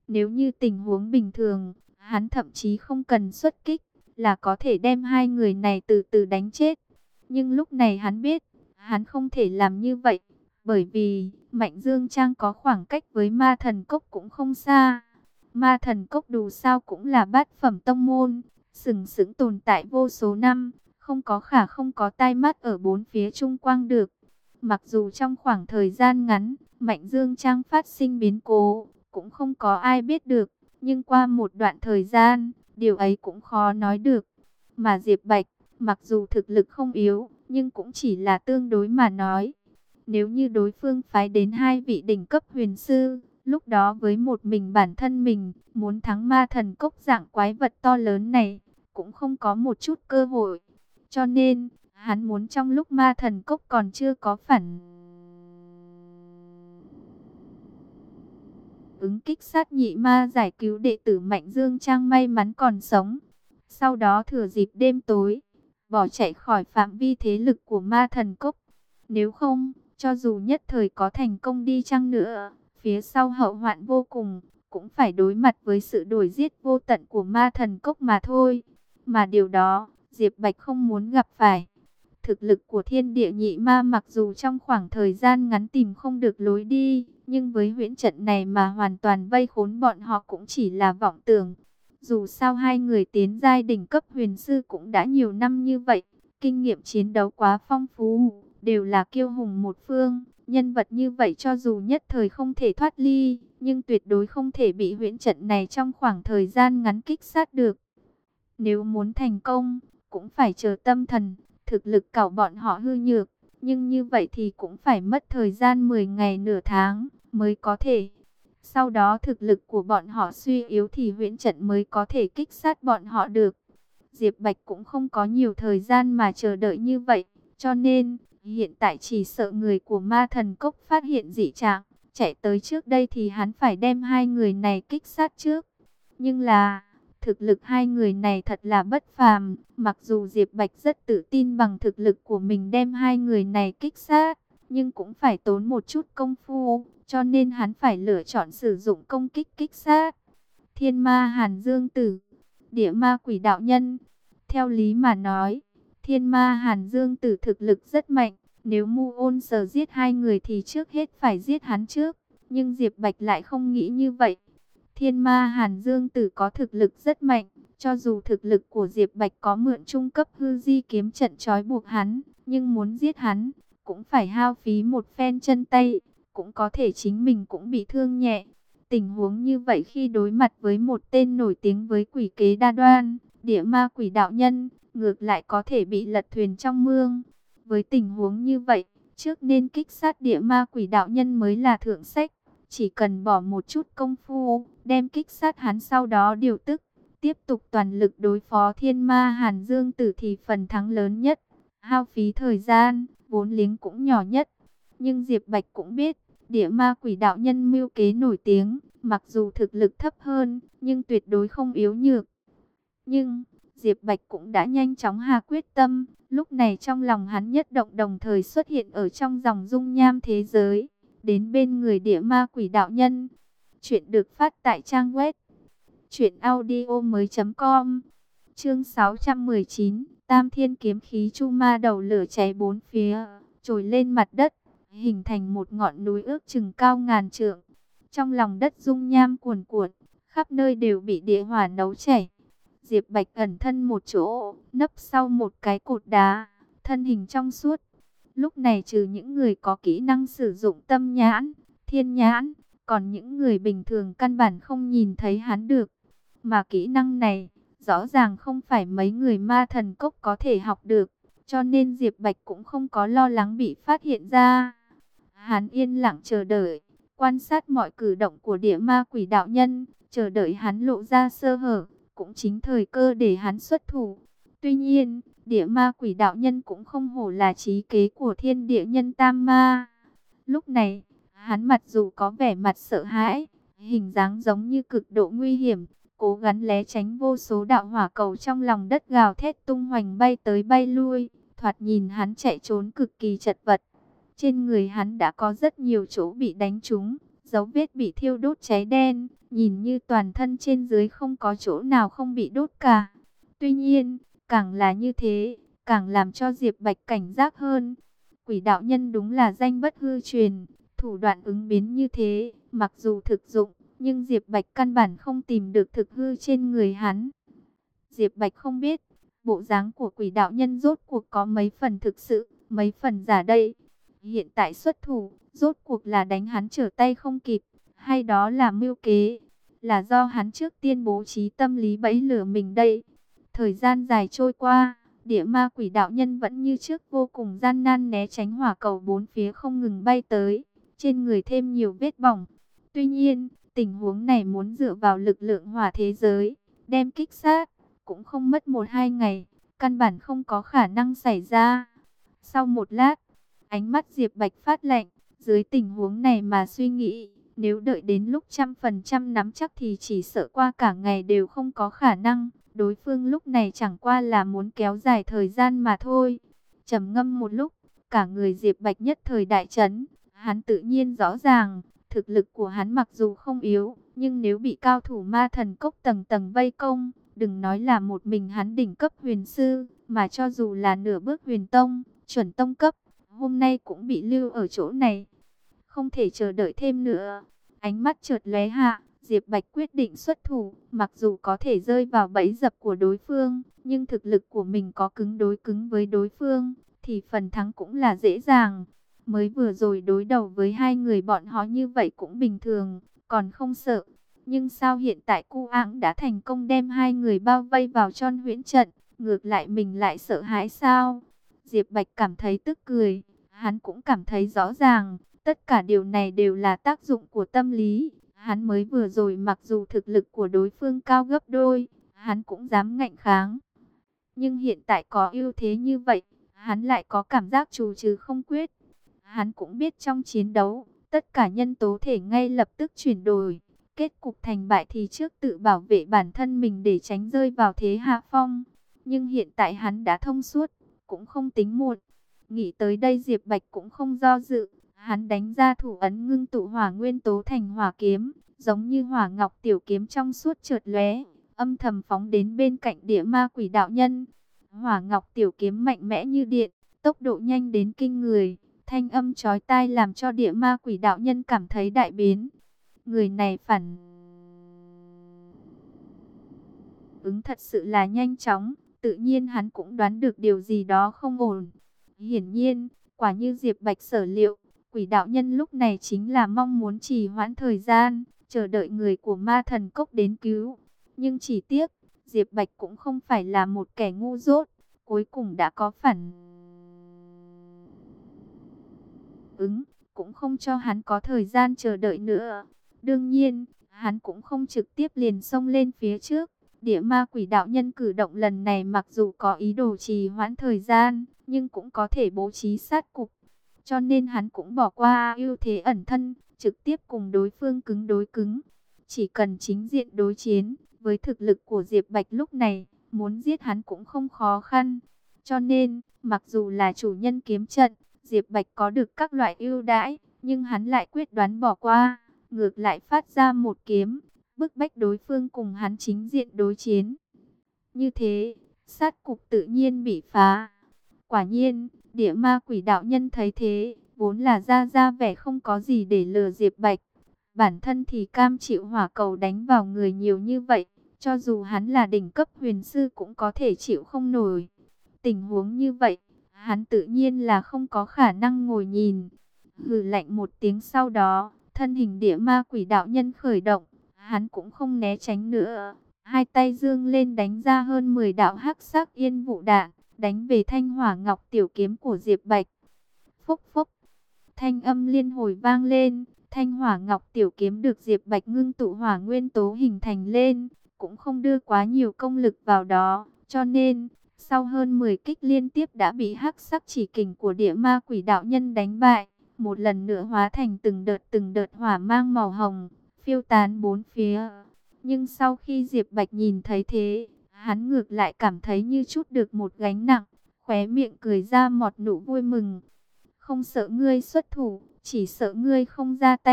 Nếu như tình huống bình thường, hắn thậm chí không cần xuất kích, là có thể đem hai người này từ từ đánh chết. Nhưng lúc này hắn biết, hắn không thể làm như vậy, bởi vì Mạnh Dương Trang có khoảng cách với Ma Thần Cốc cũng không xa. Ma Thần Cốc dù sao cũng là bát phẩm tông môn, sừng sững tồn tại vô số năm, không có khả không có tai mắt ở bốn phía chung quanh được. Mặc dù trong khoảng thời gian ngắn, Mạnh Dương Trang phát sinh biến cố, cũng không có ai biết được, nhưng qua một đoạn thời gian, điều ấy cũng khó nói được. Mà Diệp Bạch, mặc dù thực lực không yếu, nhưng cũng chỉ là tương đối mà nói. Nếu như đối phương phái đến hai vị đỉnh cấp huyền sư, lúc đó với một mình bản thân mình, muốn thắng Ma Thần Cốc dạng quái vật to lớn này, cũng không có một chút cơ hội. Cho nên, hắn muốn trong lúc Ma Thần Cốc còn chưa có phản ứng kích sát nhị ma, giải cứu đệ tử Mạnh Dương Trang may mắn còn sống. Sau đó thừa dịp đêm tối, bỏ chạy khỏi phạm vi thế lực của Ma Thần Cốc. Nếu không, cho dù nhất thời có thành công đi chăng nữa, phía sau hậu hoạn vô cùng, cũng phải đối mặt với sự đuổi giết vô tận của Ma Thần Cốc mà thôi. Mà điều đó, Diệp Bạch không muốn gặp phải. Thực lực của thiên địa nhị ma mặc dù trong khoảng thời gian ngắn tìm không được lối đi, nhưng với huyễn trận này mà hoàn toàn vây khốn bọn họ cũng chỉ là vọng tưởng. Dù sao hai người tiến giai đỉnh cấp huyền sư cũng đã nhiều năm như vậy, kinh nghiệm chiến đấu quá phong phú, đều là kiêu hùng một phương. Nhân vật như vậy cho dù nhất thời không thể thoát ly, nhưng tuyệt đối không thể bị huyễn trận này trong khoảng thời gian ngắn kích sát được. Nếu muốn thành công, cũng phải chờ tâm thần, thực lực của bọn họ hư nhược, nhưng như vậy thì cũng phải mất thời gian 10 ngày nửa tháng mới có thể. Sau đó thực lực của bọn họ suy yếu thì huyễn trận mới có thể kích sát bọn họ được. Diệp Bạch cũng không có nhiều thời gian mà chờ đợi như vậy, cho nên hiện tại chỉ sợ người của Ma Thần Cốc phát hiện dị trạng, chạy tới trước đây thì hắn phải đem hai người này kích sát trước. Nhưng là thực lực hai người này thật là bất phàm, mặc dù Diệp Bạch rất tự tin bằng thực lực của mình đem hai người này kích sát, nhưng cũng phải tốn một chút công phu, cho nên hắn phải lựa chọn sử dụng công kích kích sát. Thiên ma Hàn Dương Tử, địa ma quỷ đạo nhân. Theo lý mà nói, thiên ma Hàn Dương Tử thực lực rất mạnh, nếu Mu Ôn Sở giết hai người thì trước hết phải giết hắn trước, nhưng Diệp Bạch lại không nghĩ như vậy. Thiên ma Hàn Dương Tử có thực lực rất mạnh, cho dù thực lực của Diệp Bạch có mượn trung cấp hư di kiếm trận trói buộc hắn, nhưng muốn giết hắn, cũng phải hao phí một phen chân tay, cũng có thể chính mình cũng bị thương nhẹ. Tình huống như vậy khi đối mặt với một tên nổi tiếng với quỷ kế đa đoan, địa ma quỷ đạo nhân, ngược lại có thể bị lật thuyền trong mương. Với tình huống như vậy, trước nên kích sát địa ma quỷ đạo nhân mới là thượng sách. Chỉ cần bỏ một chút công phu, đem kích sát hắn sau đó điều tức, tiếp tục toàn lực đối phó thiên ma Hàn Dương Tử thì phần thắng lớn nhất. Hao phí thời gian, vốn liếng cũng nhỏ nhất. Nhưng Diệp Bạch cũng biết, địa ma quỷ đạo nhân mưu kế nổi tiếng, mặc dù thực lực thấp hơn, nhưng tuyệt đối không yếu nhược. Nhưng, Diệp Bạch cũng đã nhanh chóng hạ quyết tâm, lúc này trong lòng hắn nhất động đồng thời xuất hiện ở trong dòng dung nham thế giới, đến bên người địa ma quỷ đạo nhân. Chuyện được phát tại trang web truyệnaudiomoi.com. Chương 619, Tam Thiên kiếm khí chu ma đầu lửa cháy bốn phía, trồi lên mặt đất, hình thành một ngọn núi ước chừng cao ngàn trượng. Trong lòng đất dung nham cuồn cuộn, khắp nơi đều bị địa hỏa nấu chảy. Diệp Bạch ẩn thân một chỗ, nấp sau một cái cột đá, thân hình trong suốt. Lúc này trừ những người có kỹ năng sử dụng tâm nhãn, thiên nhãn, còn những người bình thường căn bản không nhìn thấy hắn được. Mà kỹ năng này, rõ ràng không phải mấy người Ma Thần Cốc có thể học được, cho nên Diệp Bạch cũng không có lo lắng bị phát hiện ra. Hắn yên lặng chờ đợi, quan sát mọi cử động của địa ma quỷ đạo nhân, chờ đợi hắn lộ ra sơ hở, cũng chính thời cơ để hắn xuất thủ. Tuy nhiên, địa ma quỷ đạo nhân cũng không hổ là trí kế của thiên địa nhân tam ma. Lúc này, hắn mặc dù có vẻ mặt sợ hãi, hình dáng giống như cực độ nguy hiểm, cố gắng né tránh vô số đạo hỏa cầu trong lòng đất gào thét tung hoành bay tới bay lui, thoạt nhìn hắn chạy trốn cực kỳ chật vật. Trên người hắn đã có rất nhiều chỗ bị đánh trúng, dấu vết bị thiêu đốt cháy đen, nhìn như toàn thân trên dưới không có chỗ nào không bị đốt cả. Tuy nhiên, càng là như thế, càng làm cho Diệp Bạch cảnh giác hơn. Quỷ đạo nhân đúng là danh bất hư truyền, thủ đoạn ứng biến như thế, mặc dù thực dụng, nhưng Diệp Bạch căn bản không tìm được thực hư trên người hắn. Diệp Bạch không biết, bộ dáng của quỷ đạo nhân rốt cuộc có mấy phần thực sự, mấy phần giả đây. Hiện tại xuất thủ, rốt cuộc là đánh hắn trở tay không kịp, hay đó là mưu kế, là do hắn trước tiên bố trí tâm lý bẫy lửa mình đây. Thời gian dài trôi qua, địa ma quỷ đạo nhân vẫn như trước vô cùng gian nan né tránh hỏa cầu bốn phía không ngừng bay tới, trên người thêm nhiều vết bỏng. Tuy nhiên, tình huống này muốn dựa vào lực lượng hỏa thế giới, đem kích sát, cũng không mất 1-2 ngày, căn bản không có khả năng xảy ra. Sau một lát, ánh mắt Diệp Bạch phát lạnh, dưới tình huống này mà suy nghĩ, nếu đợi đến lúc 100% nắm chắc thì chỉ sợ qua cả ngày đều không có khả năng. Đối phương lúc này chẳng qua là muốn kéo dài thời gian mà thôi. Trầm ngâm một lúc, cả người Diệp Bạch nhất thời đại chấn. Hắn tự nhiên rõ ràng, thực lực của hắn mặc dù không yếu, nhưng nếu bị cao thủ ma thần cốc tầng tầng vây công, đừng nói là một mình hắn đỉnh cấp huyền sư, mà cho dù là nửa bước huyền tông, chuẩn tông cấp, hôm nay cũng bị lưu ở chỗ này. Không thể chờ đợi thêm nữa. Ánh mắt chợt lóe hạ, Diệp Bạch quyết định xuất thủ, mặc dù có thể rơi vào bẫy dập của đối phương, nhưng thực lực của mình có cứng đối cứng với đối phương, thì phần thắng cũng là dễ dàng. Mới vừa rồi đối đầu với hai người bọn họ như vậy cũng bình thường, còn không sợ. Nhưng sao hiện tại Cu Áng đã thành công đem hai người bao vây vào Trôn Huyễn trận, ngược lại mình lại sợ hãi sao? Diệp Bạch cảm thấy tức cười, hắn cũng cảm thấy rõ ràng, tất cả điều này đều là tác dụng của tâm lý. Hắn mới vừa rồi mặc dù thực lực của đối phương cao gấp đôi, hắn cũng dám ngạnh kháng. Nhưng hiện tại có ưu thế như vậy, hắn lại có cảm giác trù trừ không quyết. Hắn cũng biết trong chiến đấu, tất cả nhân tố thể ngay lập tức chuyển đổi. Kết cục thành bại thì trước tự bảo vệ bản thân mình để tránh rơi vào thế hạ phong. Nhưng hiện tại hắn đã thông suốt, cũng không tính muộn. Nghĩ tới đây Diệp Bạch cũng không do dự. Hắn đánh ra thủ ấn ngưng tụ hỏa nguyên tố thành hỏa kiếm, giống như hỏa ngọc tiểu kiếm trong suốt chợt lóe, âm thầm phóng đến bên cạnh địa ma quỷ đạo nhân. Hỏa ngọc tiểu kiếm mạnh mẽ như điện, tốc độ nhanh đến kinh người, thanh âm chói tai làm cho địa ma quỷ đạo nhân cảm thấy đại biến. Người này phản ứng thật sự là nhanh chóng, tự nhiên hắn cũng đoán được điều gì đó không ổn. Hiển nhiên, quả như Diệp Bạch sở liệu, quỷ đạo nhân lúc này chính là mong muốn trì hoãn thời gian, chờ đợi người của ma thần cốc đến cứu. Nhưng chỉ tiếc, Diệp Bạch cũng không phải là một kẻ ngu dốt, cuối cùng đã có phản ứng, cũng không cho hắn có thời gian chờ đợi nữa. Đương nhiên, hắn cũng không trực tiếp liền xông lên phía trước. Địa ma quỷ đạo nhân cử động lần này mặc dù có ý đồ trì hoãn thời gian, nhưng cũng có thể bố trí sát cục. Cho nên hắn cũng bỏ qua ưu thế ẩn thân, trực tiếp cùng đối phương cứng đối cứng. Chỉ cần chính diện đối chiến, với thực lực của Diệp Bạch lúc này, muốn giết hắn cũng không khó khăn. Cho nên, mặc dù là chủ nhân kiếm trận, Diệp Bạch có được các loại ưu đãi, nhưng hắn lại quyết đoán bỏ qua, ngược lại phát ra một kiếm, bức bách đối phương cùng hắn chính diện đối chiến. Như thế, sát cục tự nhiên bị phá. Quả nhiên, địa ma quỷ đạo nhân thấy thế, vốn là ra vẻ không có gì để lừa Diệp Bạch. Bản thân thì cam chịu hỏa cầu đánh vào người nhiều như vậy, cho dù hắn là đỉnh cấp huyền sư cũng có thể chịu không nổi. Tình huống như vậy, hắn tự nhiên là không có khả năng ngồi nhìn. Hừ lạnh một tiếng sau đó, thân hình địa ma quỷ đạo nhân khởi động, hắn cũng không né tránh nữa. Hai tay dương lên đánh ra hơn 10 đạo hắc sắc yên vụ đạn, đánh về thanh hỏa ngọc tiểu kiếm của Diệp Bạch. Phúc phúc, thanh âm liên hồi vang lên, thanh hỏa ngọc tiểu kiếm được Diệp Bạch ngưng tụ hỏa nguyên tố hình thành lên, cũng không đưa quá nhiều công lực vào đó, cho nên sau hơn 10 kích liên tiếp đã bị hắc sắc chỉ kình của địa ma quỷ đạo nhân đánh bại, một lần nữa hóa thành từng đợt hỏa mang màu hồng, phiêu tán bốn phía. Nhưng sau khi Diệp Bạch nhìn thấy thế, hắn ngược lại cảm thấy như chút được một gánh nặng, khóe miệng cười ra một nụ vui mừng. Không sợ ngươi xuất thủ, chỉ sợ ngươi không ra tay,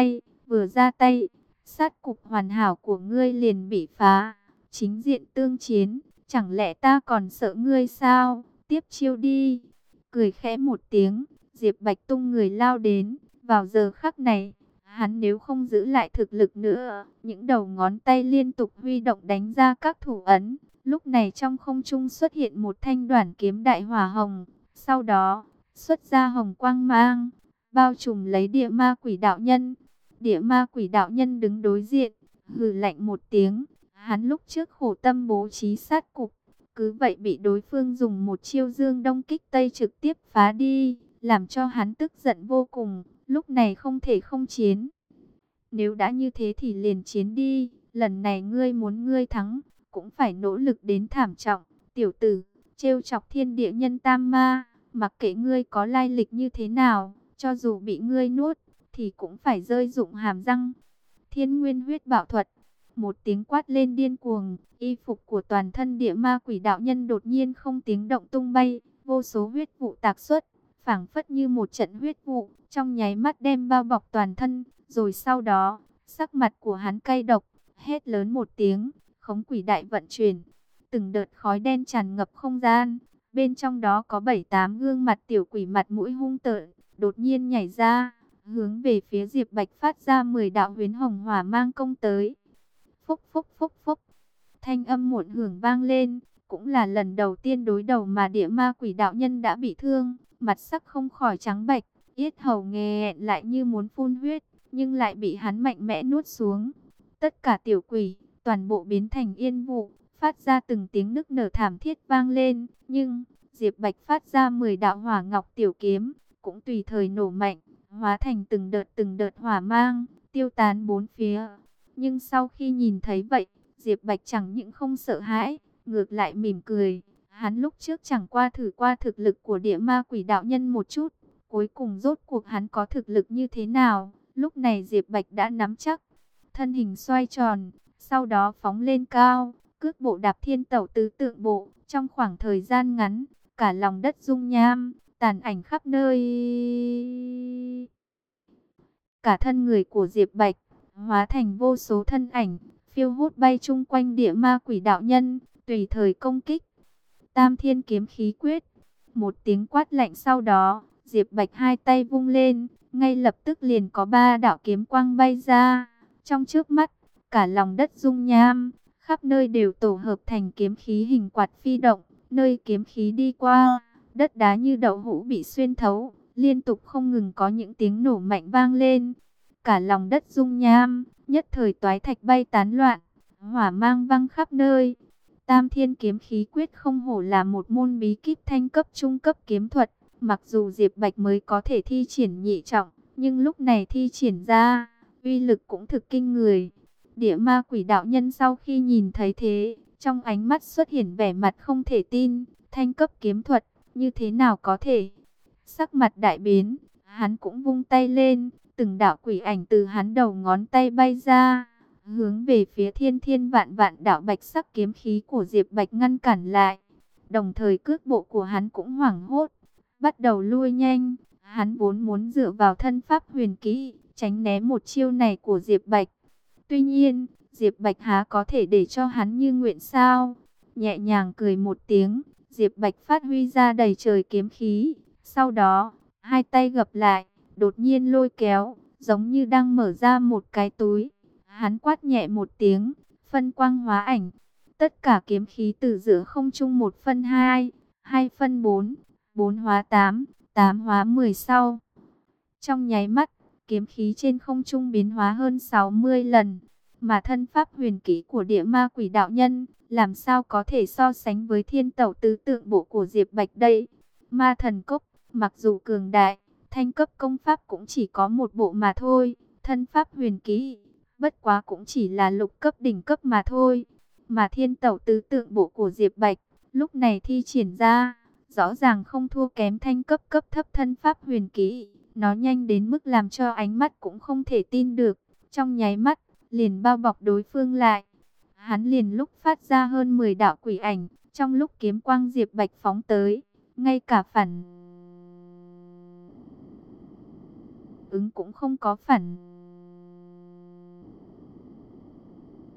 vừa ra tay, sát cục hoàn hảo của ngươi liền bị phá. Chính diện tương chiến, chẳng lẽ ta còn sợ ngươi sao? Tiếp chiêu đi. Cười khẽ một tiếng, Diệp Bạch tung người lao đến. Vào giờ khắc này, hắn nếu không giữ lại thực lực nữa, những đầu ngón tay liên tục huy động đánh ra các thủ ấn. Lúc này trong không trung xuất hiện một thanh đoản kiếm đại hỏa hồng. Sau đó, xuất ra hồng quang mang, bao trùm lấy địa ma quỷ đạo nhân. Địa ma quỷ đạo nhân đứng đối diện, hừ lạnh một tiếng. Hắn lúc trước khổ tâm bố trí sát cục, cứ vậy bị đối phương dùng một chiêu dương đông kích tây trực tiếp phá đi, làm cho hắn tức giận vô cùng. Lúc này không thể không chiến. Nếu đã như thế thì liền chiến đi. Lần này ngươi muốn ngươi thắng, cũng phải nỗ lực đến thảm trọng. Tiểu tử, trêu chọc thiên địa nhân tam ma, mặc kệ ngươi có lai lịch như thế nào, cho dù bị ngươi nuốt, thì cũng phải rơi dụng hàm răng. Thiên nguyên huyết bảo thuật. Một tiếng quát lên điên cuồng, y phục của toàn thân địa ma quỷ đạo nhân đột nhiên không tiếng động tung bay, vô số huyết vụ tạc xuất, phảng phất như một trận huyết vụ, trong nháy mắt đem bao bọc toàn thân, rồi sau đó, sắc mặt của hắn cay độc, hét lớn một tiếng, khống quỷ đại vận chuyển, từng đợt khói đen tràn ngập không gian, bên trong đó có 7-8 gương mặt tiểu quỷ mặt mũi hung tợn, đột nhiên nhảy ra, hướng về phía Diệp Bạch phát ra 10 đạo huyễn hồng hỏa mang công tới. Phúc phúc phúc phúc, thanh âm muộn hưởng vang lên, cũng là lần đầu tiên đối đầu mà địa ma quỷ đạo nhân đã bị thương, mặt sắc không khỏi trắng bệch, yết hầu nghẹn lại như muốn phun huyết, nhưng lại bị hắn mạnh mẽ nuốt xuống. Tất cả tiểu quỷ, toàn bộ biến thành yên vụ, phát ra từng tiếng nức nở thảm thiết vang lên, nhưng Diệp Bạch phát ra 10 đạo hỏa ngọc tiểu kiếm, cũng tùy thời nổ mạnh, hóa thành từng đợt hỏa mang, tiêu tán bốn phía. Nhưng sau khi nhìn thấy vậy, Diệp Bạch chẳng những không sợ hãi, ngược lại mỉm cười. Hắn lúc trước chẳng qua thử qua thực lực của địa ma quỷ đạo nhân một chút. Cuối cùng rốt cuộc hắn có thực lực như thế nào? Lúc này Diệp Bạch đã nắm chắc. Thân hình xoay tròn, sau đó phóng lên cao, cước bộ đạp thiên tẩu tứ tượng bộ. Trong khoảng thời gian ngắn, cả lòng đất rung nham, tàn ảnh khắp nơi. Cả thân người của Diệp Bạch hóa thành vô số thân ảnh, phiêu hốt bay chung quanh địa ma quỷ đạo nhân, tùy thời công kích. Tam thiên kiếm khí quyết. Một tiếng quát lạnh sau đó, Diệp Bạch hai tay vung lên, ngay lập tức liền có 3 đạo kiếm quang bay ra. Trong trước mắt, cả lòng đất rung nham, khắp nơi đều tổ hợp thành kiếm khí hình quạt phi động, nơi kiếm khí đi qua, đất đá như đậu hũ bị xuyên thấu, liên tục không ngừng có những tiếng nổ mạnh vang lên. Cả lòng đất rung nham, nhất thời toái thạch bay tán loạn, hỏa mang văng khắp nơi. Tam thiên kiếm khí quyết không hổ là một môn bí kíp thanh cấp trung cấp kiếm thuật. Mặc dù Diệp Bạch mới có thể thi triển nhị trọng, nhưng lúc này thi triển ra, uy lực cũng thực kinh người. Địa ma quỷ đạo nhân sau khi nhìn thấy thế, trong ánh mắt xuất hiện vẻ mặt không thể tin. Thanh cấp kiếm thuật, như thế nào có thể? Sắc mặt đại biến, hắn cũng vung tay lên, từng đạo quỷ ảnh từ hắn đầu ngón tay bay ra, hướng về phía thiên thiên vạn vạn đạo bạch sắc kiếm khí của Diệp Bạch ngăn cản lại. Đồng thời cước bộ của hắn cũng hoảng hốt, bắt đầu lui nhanh. Hắn vốn muốn dựa vào thân pháp huyền kỹ, tránh né một chiêu này của Diệp Bạch. Tuy nhiên, Diệp Bạch há có thể để cho hắn như nguyện sao? Nhẹ nhàng cười một tiếng, Diệp Bạch phát huy ra đầy trời kiếm khí. Sau đó, hai tay gập lại, đột nhiên lôi kéo, giống như đang mở ra một cái túi. Hắn quát nhẹ một tiếng, phân quang hóa ảnh. Tất cả kiếm khí từ giữa không trung 1 phân 2, 2 phân 4, 4 hóa 8, 8 hóa 10 sau. Trong nháy mắt, kiếm khí trên không trung biến hóa hơn 60 lần. Mà thân pháp huyền kỹ của địa ma quỷ đạo nhân, làm sao có thể so sánh với thiên tẩu tứ tượng bộ của Diệp Bạch đây? Ma thần cốc, mặc dù cường đại, thanh cấp công pháp cũng chỉ có một bộ mà thôi. Thân pháp huyền kỹ, bất quá cũng chỉ là lục cấp đỉnh cấp mà thôi. Mà thiên tẩu tứ tượng bộ của Diệp Bạch, lúc này thi triển ra, rõ ràng không thua kém thanh cấp cấp thấp thân pháp huyền kỹ. Nó nhanh đến mức làm cho ánh mắt cũng không thể tin được. Trong nháy mắt, liền bao bọc đối phương lại. Hắn liền lúc phát ra hơn 10 đạo quỷ ảnh, trong lúc kiếm quang Diệp Bạch phóng tới, ngay cả phản ứng cũng không có phản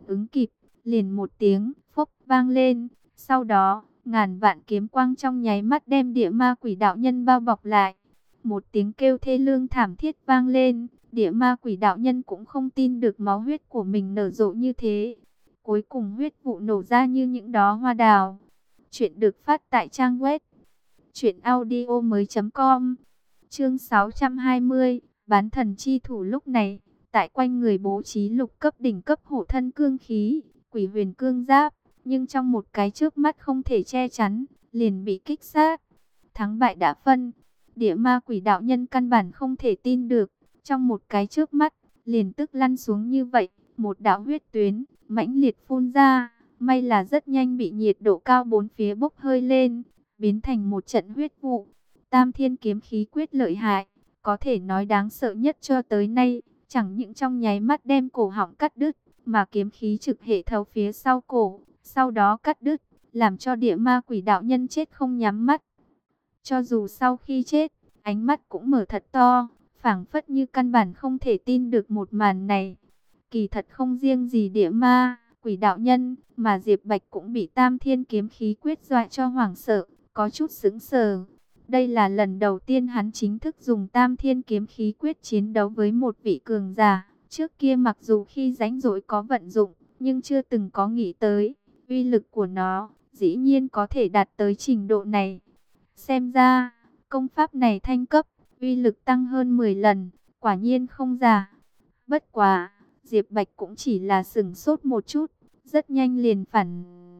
ứng kịp, liền một tiếng phốc vang lên. Sau đó, ngàn vạn kiếm quang trong nháy mắt đem địa ma quỷ đạo nhân bao bọc lại. Một tiếng kêu thê lương thảm thiết vang lên, địa ma quỷ đạo nhân cũng không tin được máu huyết của mình nở rộ như thế. Cuối cùng huyết vụ nổ ra như những đóa hoa đào. Chuyện được phát tại trang web truyệnaudiomoi.com. Chương 620, bán thần chi thủ. Lúc này, tại quanh người bố trí lục cấp đỉnh cấp hộ thân cương khí, Quỷ Huyền cương giáp, nhưng trong một cái chớp mắt không thể che chắn, liền bị kích sát. Thắng bại đã phân, địa ma quỷ đạo nhân căn bản không thể tin được, trong một cái chớp mắt, liền tức lăn xuống như vậy, một đạo huyết tuyến mãnh liệt phun ra, may là rất nhanh bị nhiệt độ cao bốn phía bốc hơi lên, biến thành một trận huyết vụ. Tam Thiên kiếm khí quyết lợi hại, có thể nói đáng sợ nhất cho tới nay, chẳng những trong nháy mắt đem cổ họng cắt đứt, mà kiếm khí trực hệ thấu phía sau cổ, sau đó cắt đứt, làm cho địa ma quỷ đạo nhân chết không nhắm mắt. Cho dù sau khi chết, ánh mắt cũng mở thật to, phảng phất như căn bản không thể tin được một màn này. Kỳ thật không riêng gì địa ma, quỷ đạo nhân, mà Diệp Bạch cũng bị Tam Thiên kiếm khí quyết dọa cho hoảng sợ, có chút sững sờ. Đây là lần đầu tiên hắn chính thức dùng Tam Thiên kiếm khí quyết chiến đấu với một vị cường giả. Trước kia mặc dù khi rảnh rỗi có vận dụng, nhưng chưa từng có nghĩ tới uy lực của nó, dĩ nhiên có thể đạt tới trình độ này. Xem ra, công pháp này thanh cấp, uy lực tăng hơn 10 lần, quả nhiên không giả. Bất quá, Diệp Bạch cũng chỉ là sửng sốt một chút, rất nhanh liền phản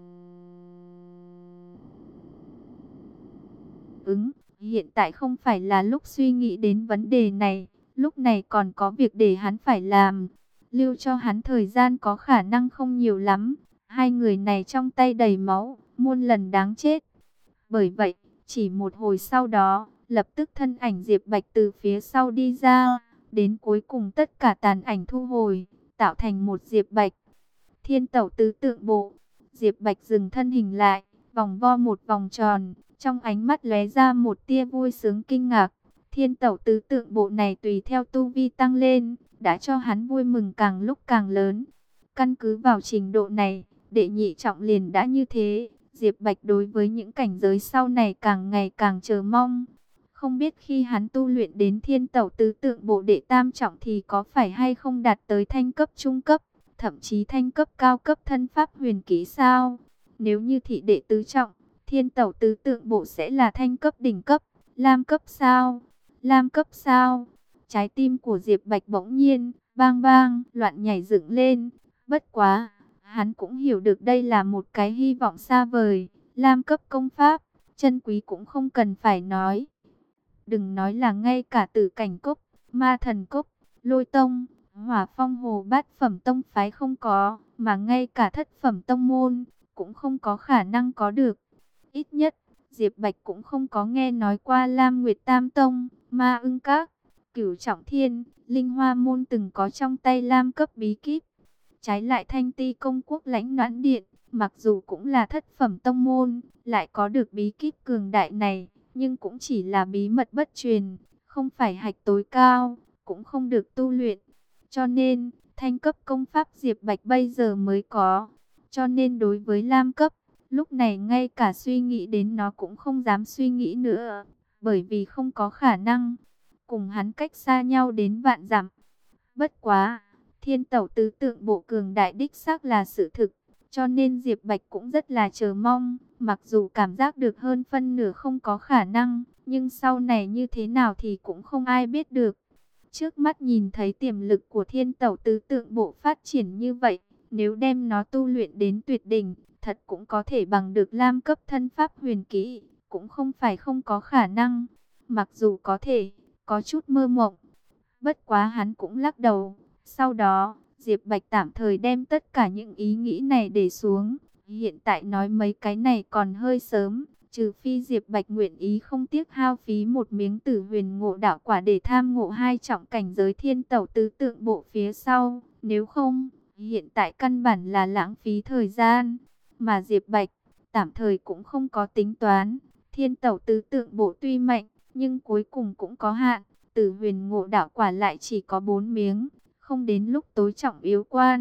ứng. Hiện tại không phải là lúc suy nghĩ đến vấn đề này, lúc này còn có việc để hắn phải làm. Lưu cho hắn thời gian có khả năng không nhiều lắm. Hai người này trong tay đầy máu, muôn lần đáng chết. Bởi vậy, chỉ một hồi sau đó, lập tức thân ảnh Diệp Bạch từ phía sau đi ra, đến cuối cùng tất cả tàn ảnh thu hồi, tạo thành một Diệp Bạch. Thiên Tẩu tứ tượng bộ. Diệp Bạch dừng thân hình lại, vòng vo một vòng tròn, trong ánh mắt lóe ra một tia vui sướng kinh ngạc. Thiên Tẩu tứ tượng bộ này tùy theo tu vi tăng lên, đã cho hắn vui mừng càng lúc càng lớn. Căn cứ vào trình độ này, đệ nhị trọng liền đã như thế, Diệp Bạch đối với những cảnh giới sau này càng ngày càng chờ mong. Không biết khi hắn tu luyện đến Thiên Tẩu tứ tượng bộ đệ tam trọng thì có phải hay không đạt tới thanh cấp trung cấp, thậm chí thanh cấp cao cấp thân pháp huyền kỹ sao? Nếu như thị đệ tứ trọng, Thiên Tẩu tứ tượng bộ sẽ là thanh cấp đỉnh cấp, lam cấp sao? Lam cấp sao? Trái tim của Diệp Bạch bỗng nhiên bang bang loạn nhảy dựng lên. Bất quá, hắn cũng hiểu được đây là một cái hy vọng xa vời. Lam cấp công pháp, chân quý cũng không cần phải nói. Đừng nói là ngay cả Tử Cảnh Cốc, Ma Thần Cốc, Lôi Tông, Hỏa Phong Hồ bát phẩm tông phái không có, mà ngay cả thất phẩm tông môn cũng không có khả năng có được. Ít nhất, Diệp Bạch cũng không có nghe nói qua Lam Nguyệt Tam Tông, Ma Ưng Các, Cửu Trọng Thiên, Linh Hoa Môn từng có trong tay Lam cấp bí kíp. Trái lại Thanh Ti Công Quốc Lãnh Noãn Điện, mặc dù cũng là thất phẩm tông môn, lại có được bí kíp cường đại này, nhưng cũng chỉ là bí mật bất truyền, không phải hạch tối cao, cũng không được tu luyện. Cho nên, thanh cấp công pháp Diệp Bạch bây giờ mới có. Cho nên đối với lam cấp, lúc này ngay cả suy nghĩ đến nó cũng không dám suy nghĩ nữa, bởi vì không có khả năng. Cùng hắn cách xa nhau đến vạn dặm. Bất quá, Thiên Tẩu tứ tượng bộ cường đại đích xác là sự thực, cho nên Diệp Bạch cũng rất là chờ mong, mặc dù cảm giác được hơn phân nửa không có khả năng, nhưng sau này như thế nào thì cũng không ai biết được. Trước mắt nhìn thấy tiềm lực của Thiên Tẩu tứ tượng bộ phát triển như vậy, nếu đem nó tu luyện đến tuyệt đỉnh, thật cũng có thể bằng được lam cấp thân pháp huyền kỹ, cũng không phải không có khả năng. Mặc dù có thể, có chút mơ mộng. Bất quá hắn cũng lắc đầu. Sau đó, Diệp Bạch tạm thời đem tất cả những ý nghĩ này để xuống. Hiện tại nói mấy cái này còn hơi sớm, trừ phi Diệp Bạch nguyện ý không tiếc hao phí một miếng Tử Huyền Ngộ Đạo Quả để tham ngộ hai trọng cảnh giới Thiên Tẩu tứ tượng bộ phía sau. Nếu không, hiện tại căn bản là lãng phí thời gian. Mà Diệp Bạch tạm thời cũng không có tính toán. Thiên Tẩu tứ tượng bộ tuy mạnh, nhưng cuối cùng cũng có hạn. Tử Huyền Ngộ Đạo Quả lại chỉ có 4 miếng. Không đến lúc tối trọng yếu quan,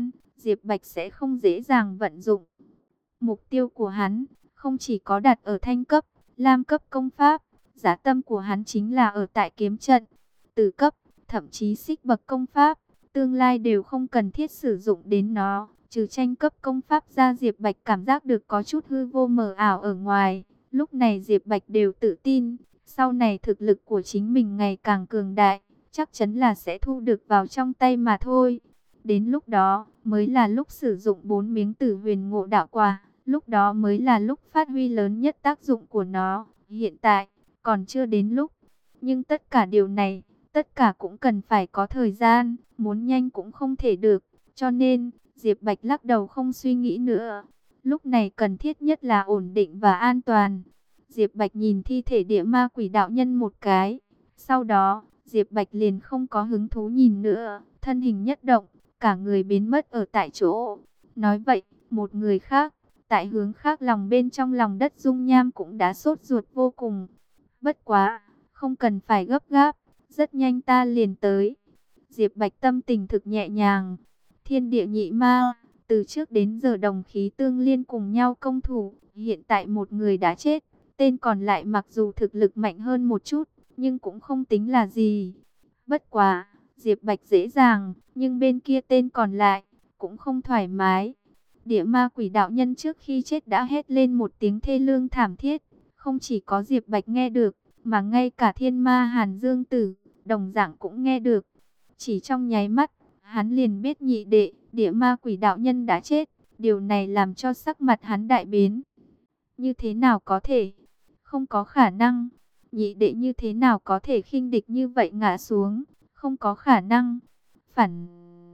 Diệp Bạch sẽ không dễ dàng vận dụng. Mục tiêu của hắn không chỉ có đặt ở thanh cấp, lam cấp công pháp, giá tâm của hắn chính là ở tại kiếm trận, tử cấp, thậm chí xích bậc công pháp, tương lai đều không cần thiết sử dụng đến nó. Trừ tranh cấp công pháp ra, Diệp Bạch cảm giác được có chút hư vô mờ ảo ở ngoài. Lúc này Diệp Bạch đều tự tin, sau này thực lực của chính mình ngày càng cường đại, chắc chắn là sẽ thu được vào trong tay mà thôi. Đến lúc đó mới là lúc sử dụng 4 miếng Tử Huyền Ngộ Đạo Quả, lúc đó mới là lúc phát huy lớn nhất tác dụng của nó. Hiện tại còn chưa đến lúc, nhưng tất cả điều này, tất cả cũng cần phải có thời gian, muốn nhanh cũng không thể được, cho nên Diệp Bạch lắc đầu không suy nghĩ nữa. Lúc này cần thiết nhất là ổn định và an toàn. Diệp Bạch nhìn thi thể địa ma quỷ đạo nhân một cái, sau đó Diệp Bạch liền không có hứng thú nhìn nữa, thân hình nhất động, cả người biến mất ở tại chỗ. Nói vậy, một người khác, tại hướng khác lòng bên trong lòng đất dung nham cũng đã sốt ruột vô cùng. Bất quá, không cần phải gấp gáp, rất nhanh ta liền tới. Diệp Bạch tâm tình thực nhẹ nhàng. Thiên địa nhị ma, từ trước đến giờ đồng khí tương liên cùng nhau công thủ, hiện tại một người đã chết, tên còn lại mặc dù thực lực mạnh hơn một chút, nhưng cũng không tính là gì. Bất quá, Diệp Bạch dễ dàng, nhưng bên kia tên còn lại cũng không thoải mái. Địa ma quỷ đạo nhân trước khi chết đã hét lên một tiếng thê lương thảm thiết, không chỉ có Diệp Bạch nghe được, mà ngay cả thiên ma Hàn Dương Tử, đồng dạng cũng nghe được. Chỉ trong nháy mắt, hắn liền biết nhị đệ, địa ma quỷ đạo nhân đã chết. Điều này làm cho sắc mặt hắn đại biến. Như thế nào có thể? Không có khả năng. Nhị đệ như thế nào có thể khinh địch như vậy ngã xuống? Không có khả năng. Phản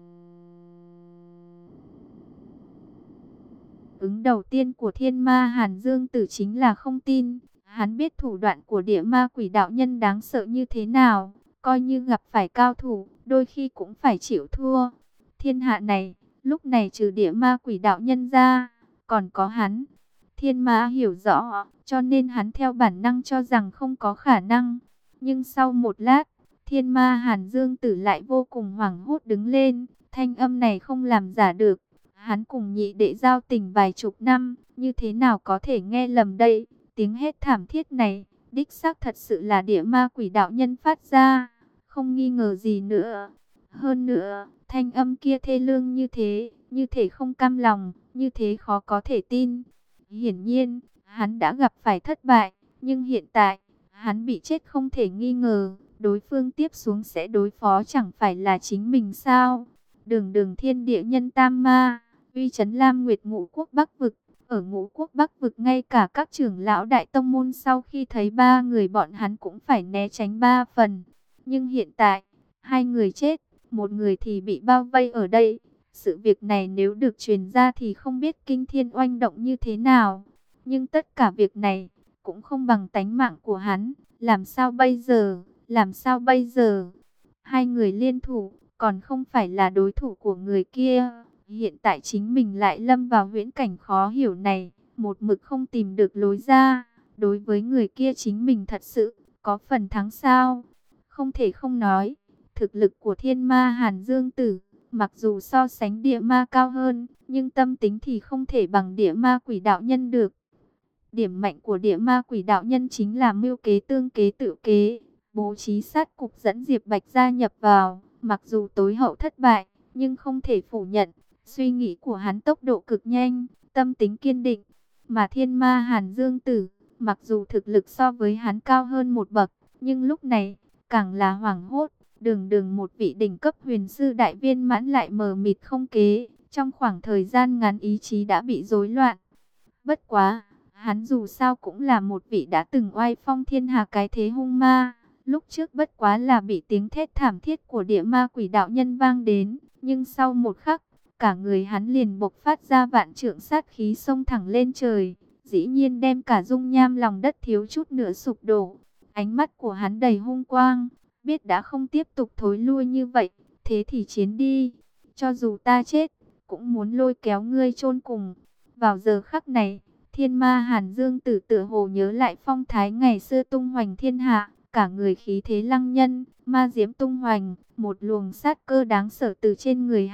ứng đầu tiên của thiên ma Hàn Dương Tử chính là không tin. Hắn biết thủ đoạn của địa ma quỷ đạo nhân đáng sợ như thế nào. Coi như gặp phải cao thủ, đôi khi cũng phải chịu thua. Thiên hạ này, lúc này trừ địa ma quỷ đạo nhân ra, còn có hắn. Thiên ma hiểu rõ, cho nên hắn theo bản năng cho rằng không có khả năng. Nhưng sau một lát, thiên ma Hàn Dương Tử lại vô cùng hoảng hốt đứng lên. Thanh âm này không làm giả được. Hắn cùng nhị đệ giao tình vài chục năm, như thế nào có thể nghe lầm đây? Tiếng hét thảm thiết này, đích xác thật sự là địa ma quỷ đạo nhân phát ra, không nghi ngờ gì nữa. Hơn nữa, thanh âm kia thê lương như thể không cam lòng, như thế khó có thể tin. Hiển nhiên, hắn đã gặp phải thất bại, nhưng hiện tại, hắn bị chết không thể nghi ngờ. Đối phương tiếp xuống sẽ đối phó chẳng phải là chính mình sao? Đường đường thiên địa nhân tam ma, uy chấn Lam Nguyệt Ngũ Quốc Bắc Vực. Ở Ngũ Quốc Bắc Vực ngay cả các trưởng lão đại tông môn sau khi thấy ba người bọn hắn cũng phải né tránh ba phần. Nhưng hiện tại, hai người chết, một người thì bị bao vây ở đây. Sự việc này nếu được truyền ra thì không biết kinh thiên oanh động như thế nào. Nhưng tất cả việc này cũng không bằng tánh mạng của hắn. Làm sao bây giờ? Làm sao bây giờ? Hai người liên thủ, còn không phải là đối thủ của người kia. Hiện tại chính mình lại lâm vào huyễn cảnh khó hiểu này, một mực không tìm được lối ra. Đối với người kia chính mình thật sự có phần thắng sao? Không thể không nói, thực lực của thiên ma Hàn Dương Tử, mặc dù so sánh địa ma cao hơn, nhưng tâm tính thì không thể bằng địa ma quỷ đạo nhân được. Điểm mạnh của địa ma quỷ đạo nhân chính là mưu kế tương kế tự kế, bố trí sát cục dẫn Diệp Bạch gia nhập vào. Mặc dù tối hậu thất bại, nhưng không thể phủ nhận, suy nghĩ của hắn tốc độ cực nhanh, tâm tính kiên định. Mà thiên ma Hàn Dương Tử, mặc dù thực lực so với hắn cao hơn một bậc, nhưng lúc này, càng là hoảng hốt. Đường đường một vị đỉnh cấp huyền sư đại viên mãn lại mờ mịt không kế. Trong khoảng thời gian ngắn ý chí đã bị rối loạn. Bất quá, hắn dù sao cũng là một vị đã từng oai phong thiên hạ cái thế hung ma. Lúc trước bất quá là bị tiếng thét thảm thiết của địa ma quỷ đạo nhân vang đến. Nhưng sau một khắc, cả người hắn liền bộc phát ra vạn trượng sát khí xông thẳng lên trời. Dĩ nhiên đem cả dung nham lòng đất thiếu chút nữa sụp đổ. Ánh mắt của hắn đầy hung quang. Biết đã không tiếp tục thối lui như vậy, thế thì chiến đi. Cho dù ta chết, cũng muốn lôi kéo ngươi chôn cùng. Vào giờ khắc này, thiên ma Hàn Dương Tử tựa hồ nhớ lại phong thái ngày xưa tung hoành thiên hạ. Cả người khí thế lăng nhân, ma diễm tung hoành, một luồng sát cơ đáng sợ từ trên người hắn,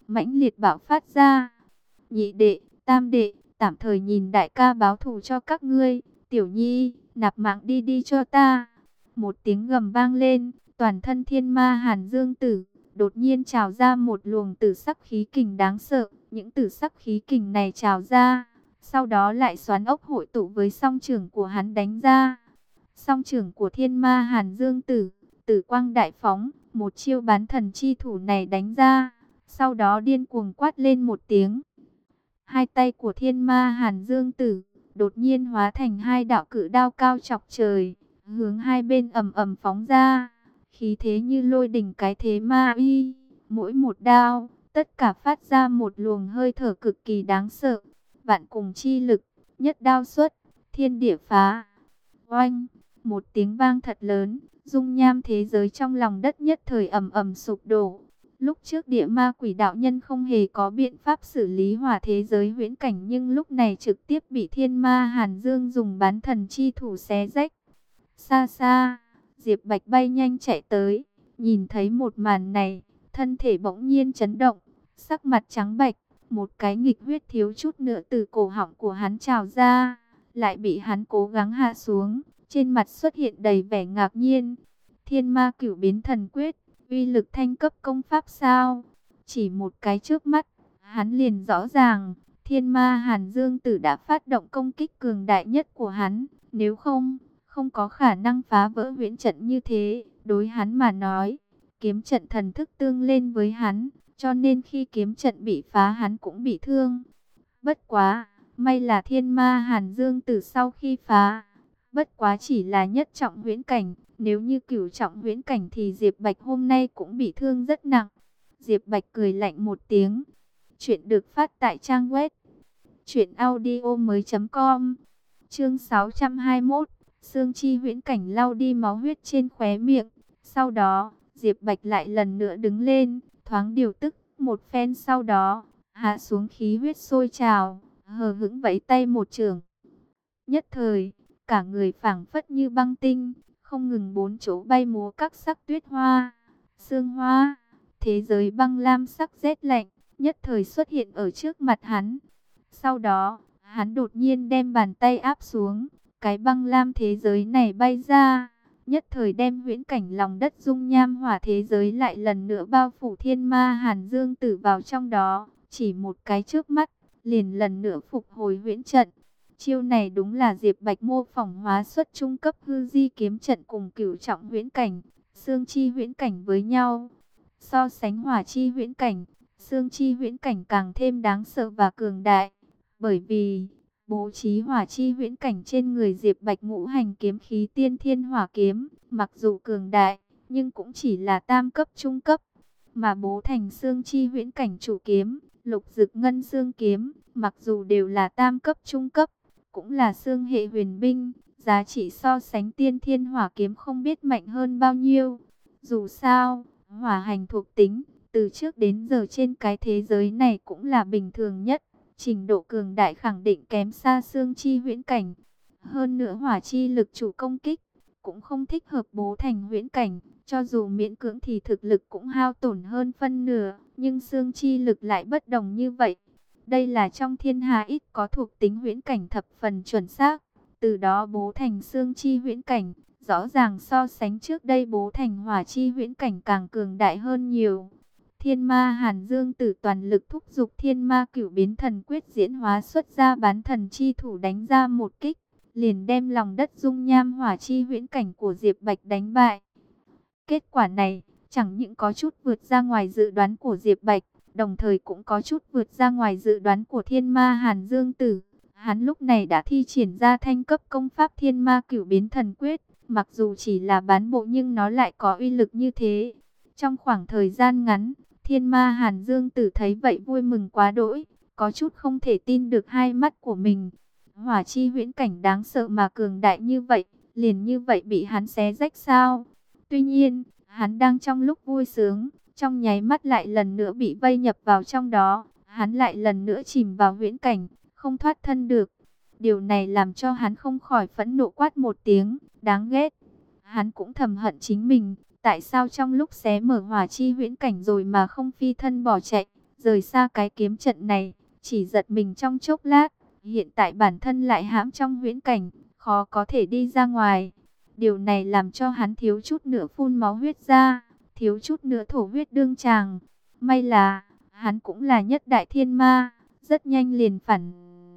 mãnh liệt bạo phát ra. Nhị đệ, tam đệ, tạm thời nhìn đại ca báo thù cho các ngươi. Tiểu Nhi, nạp mạng đi đi cho ta. Một tiếng gầm vang lên, toàn thân thiên ma Hàn Dương Tử đột nhiên trào ra một luồng tử sắc khí kình đáng sợ. Những tử sắc khí kình này trào ra, sau đó lại xoắn ốc hội tụ với song trưởng của hắn đánh ra. Song trưởng của thiên ma Hàn Dương Tử, tử quang đại phóng, một chiêu bán thần chi thủ này đánh ra, sau đó điên cuồng quát lên một tiếng. Hai tay của thiên ma Hàn Dương Tử đột nhiên hóa thành hai đạo cự đao cao chọc trời, hướng hai bên ầm ầm phóng ra, khí thế như lôi đỉnh cái thế ma uy, mỗi một đao, tất cả phát ra một luồng hơi thở cực kỳ đáng sợ. Vạn cùng chi lực, nhất đao xuất, thiên địa phá. Oanh, một tiếng vang thật lớn, dung nham thế giới trong lòng đất nhất thời ầm ầm sụp đổ. Lúc trước địa ma quỷ đạo nhân không hề có biện pháp xử lý hỏa thế giới huyễn cảnh, nhưng lúc này trực tiếp bị thiên ma Hàn Dương dùng bán thần chi thủ xé rách. Xa xa, Diệp Bạch bay nhanh chạy tới, nhìn thấy một màn này, thân thể bỗng nhiên chấn động, sắc mặt trắng bệch, một cái nghịch huyết thiếu chút nữa từ cổ họng của hắn trào ra, lại bị hắn cố gắng hạ xuống, trên mặt xuất hiện đầy vẻ ngạc nhiên. Thiên ma cửu biến thần quyết, uy lực thanh cấp công pháp sao? Chỉ một cái trước mắt, hắn liền rõ ràng, thiên ma Hàn Dương Tử đã phát động công kích cường đại nhất của hắn, nếu không có khả năng phá vỡ huyễn trận như thế. Đối hắn mà nói, kiếm trận thần thức tương lên với hắn, cho nên khi kiếm trận bị phá hắn cũng bị thương. Bất quá, may là thiên ma Hàn Dương Tử sau khi phá, bất quá chỉ là nhất trọng huyễn cảnh, nếu như cửu trọng huyễn cảnh thì Diệp Bạch hôm nay cũng bị thương rất nặng. Diệp Bạch cười lạnh một tiếng. Chuyện được phát tại trang web truyệnaudiomoi.com. Chương 621, Sương Chi huyễn cảnh lau đi máu huyết trên khóe miệng. Sau đó, Diệp Bạch lại lần nữa đứng lên, thoáng điều tức một phen, sau đó hạ xuống khí huyết sôi trào, hờ hững vẫy tay một chưởng. Nhất thời, cả người phảng phất như băng tinh, không ngừng bốn chỗ bay múa các sắc tuyết hoa, sương hoa. Thế giới băng lam sắc rét lạnh nhất thời xuất hiện ở trước mặt hắn. Sau đó, hắn đột nhiên đem bàn tay áp xuống, cái băng lam thế giới này bay ra, nhất thời đem huyễn cảnh lòng đất dung nham hỏa thế giới lại lần nữa bao phủ thiên ma Hàn Dương Tử vào trong đó. Chỉ một cái trước mắt, liền lần nữa phục hồi huyễn trận. Chiêu này đúng là Diệp Bạch mô phỏng hóa xuất trung cấp hư di kiếm trận cùng cửu trọng huyễn cảnh, sương chi huyễn cảnh với nhau. So sánh hỏa chi huyễn cảnh, sương chi huyễn cảnh càng thêm đáng sợ và cường đại. Bởi vì bố trí hỏa chi huyễn cảnh trên người Diệp Bạch ngũ hành kiếm khí tiên thiên hỏa kiếm, mặc dù cường đại, nhưng cũng chỉ là tam cấp trung cấp. Mà bố thành sương chi huyễn cảnh chủ kiếm, lục dực ngân xương kiếm, mặc dù đều là tam cấp trung cấp, cũng là xương hệ huyền binh, giá trị so sánh tiên thiên hỏa kiếm không biết mạnh hơn bao nhiêu. Dù sao, hỏa hành thuộc tính, từ trước đến giờ trên cái thế giới này cũng là bình thường nhất. Trình độ cường đại khẳng định kém xa sương chi huyễn cảnh. Hơn nữa hỏa chi lực chủ công kích, cũng không thích hợp bố thành huyễn cảnh. Cho dù miễn cưỡng thì thực lực cũng hao tổn hơn phân nửa, nhưng sương chi lực lại bất đồng như vậy. Đây là trong thiên hạ ít có thuộc tính huyễn cảnh thập phần chuẩn xác. Từ đó bố thành sương chi huyễn cảnh, rõ ràng so sánh trước đây bố thành hỏa chi huyễn cảnh càng cường đại hơn nhiều. Thiên ma Hàn Dương Tử toàn lực thúc giục thiên ma cửu biến thần quyết diễn hóa xuất ra bán thần chi thủ đánh ra một kích, liền đem lòng đất dung nham hỏa chi huyễn cảnh của Diệp Bạch đánh bại. Kết quả này chẳng những có chút vượt ra ngoài dự đoán của Diệp Bạch, đồng thời cũng có chút vượt ra ngoài dự đoán của thiên ma Hàn Dương Tử. Hắn lúc này đã thi triển ra thanh cấp công pháp thiên ma cửu biến thần quyết, mặc dù chỉ là bán bộ nhưng nó lại có uy lực như thế. Trong khoảng thời gian ngắn, thiên ma Hàn Dương Tử thấy vậy vui mừng quá đỗi, có chút không thể tin được hai mắt của mình. Hỏa chi huyễn cảnh đáng sợ mà cường đại như vậy, liền như vậy bị hắn xé rách sao? Tuy nhiên, hắn đang trong lúc vui sướng, trong nháy mắt lại lần nữa bị vây nhập vào trong đó, hắn lại lần nữa chìm vào huyễn cảnh, không thoát thân được. Điều này làm cho hắn không khỏi phẫn nộ quát một tiếng, đáng ghét. Hắn cũng thầm hận chính mình, tại sao trong lúc xé mở hỏa chi huyễn cảnh rồi mà không phi thân bỏ chạy, rời xa cái kiếm trận này, chỉ giật mình trong chốc lát, hiện tại bản thân lại hãm trong huyễn cảnh, khó có thể đi ra ngoài. Điều này làm cho hắn thiếu chút nữa phun máu huyết ra, thiếu chút nữa thổ huyết đương tràng. May là, hắn cũng là nhất đại thiên ma, rất nhanh liền phản